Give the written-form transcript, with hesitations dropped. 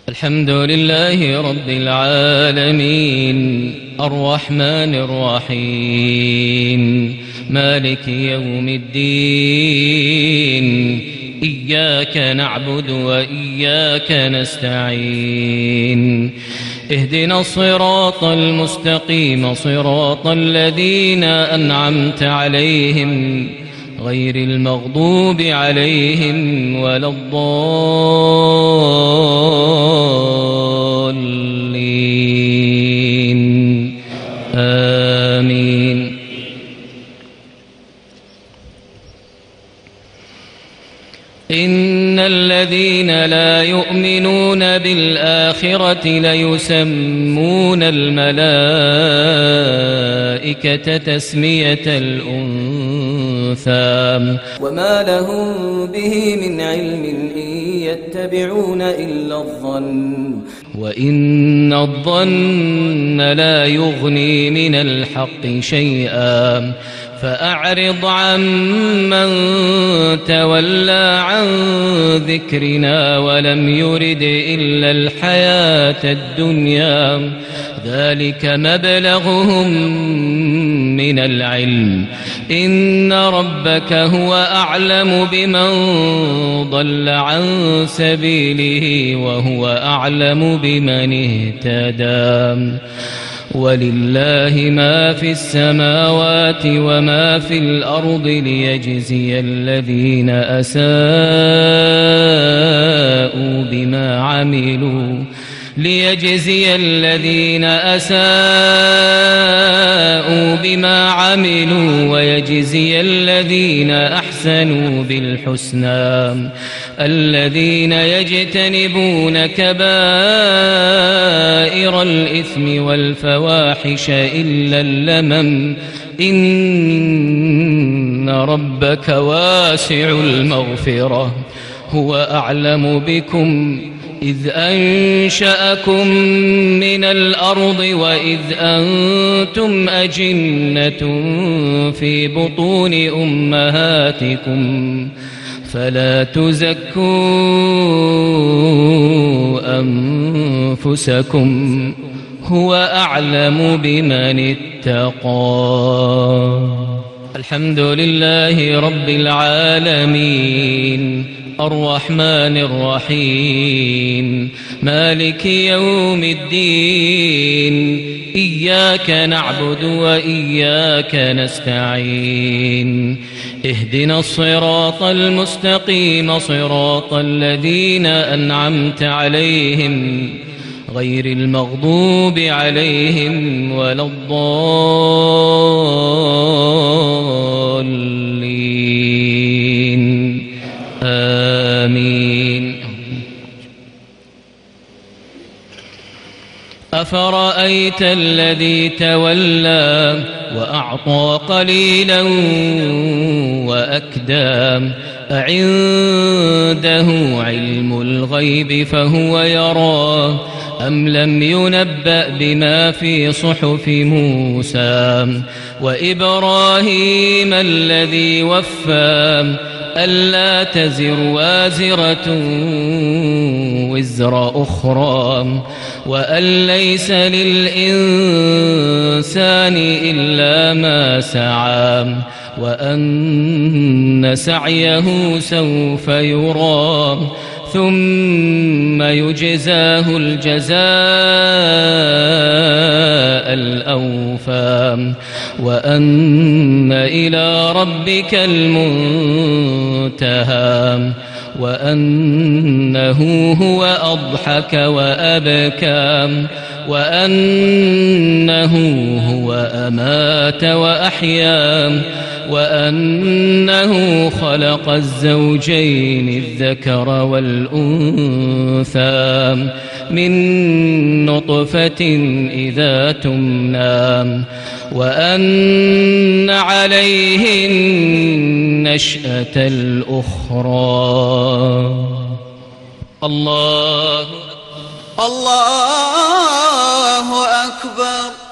الحمد لله رب العالمين الرحمن الرحيم مالك يوم الدين إياك نعبد وإياك نستعين اهدنا الصراط المستقيم صراط الذين أنعمت عليهم غير المغضوب عليهم ولا الضالين آمين. إن الذين لا يؤمنون بالآخرة ليسمون الملائكة تسمية الأنثى وما لهم به من علم إن يتبعون إلا الظن وإن الظن لا يغني من الحق شيئا فأعرض عمن تولى عن ذكرنا ولم يرد إلا الحياة الدنيا ذلك مبلغهم من العلم إن ربك هو أعلم بمن ضل عن سبيله وهو أعلم بمن اهتدى ولله ما في السماوات وما في الأرض ليجزي الذين أساءوا بما عملوا ويجزي الذين أحسنوا بالحسنى الذين يجتنبون كبائر الإثم والفواحش إلا اللمم إن ربك واسع المغفرة هو أعلم بكم إذ أنشأكم من الأرض وإذ أنتم أجنة في بطون أمهاتكم فلا تزكوا أنفسكم هو أعلم بمن اتقى. الحمد لله رب العالمين الرحمن الرحيم مالك يوم الدين إياك نعبد وإياك نستعين اهدنا الصراط المستقيم صراط الذين أنعمت عليهم غير المغضوب عليهم ولا الضالين آمين. أفرأيت الذي تولى وأعطى قليلا وأكدى أعنده علم الغيب فهو يرى أم لم ينبأ بما في صحف موسى وإبراهيم الذي وفى ألا تزر وازرة وزر أخرى وأن ليس للإنسان إلا ما سعى وأن سعيه سوف يرى ثم يجزاه الجزاء الأوفى وأن إلى ربك المنتهى وأنه هو أضحك وأبكى وأنه هو أمات وأحيا وأنه خلق الزوجين الذكر والأنثى من نطفة إذا تمنى وأن عليه النشأة الأخرى. الله أكبر.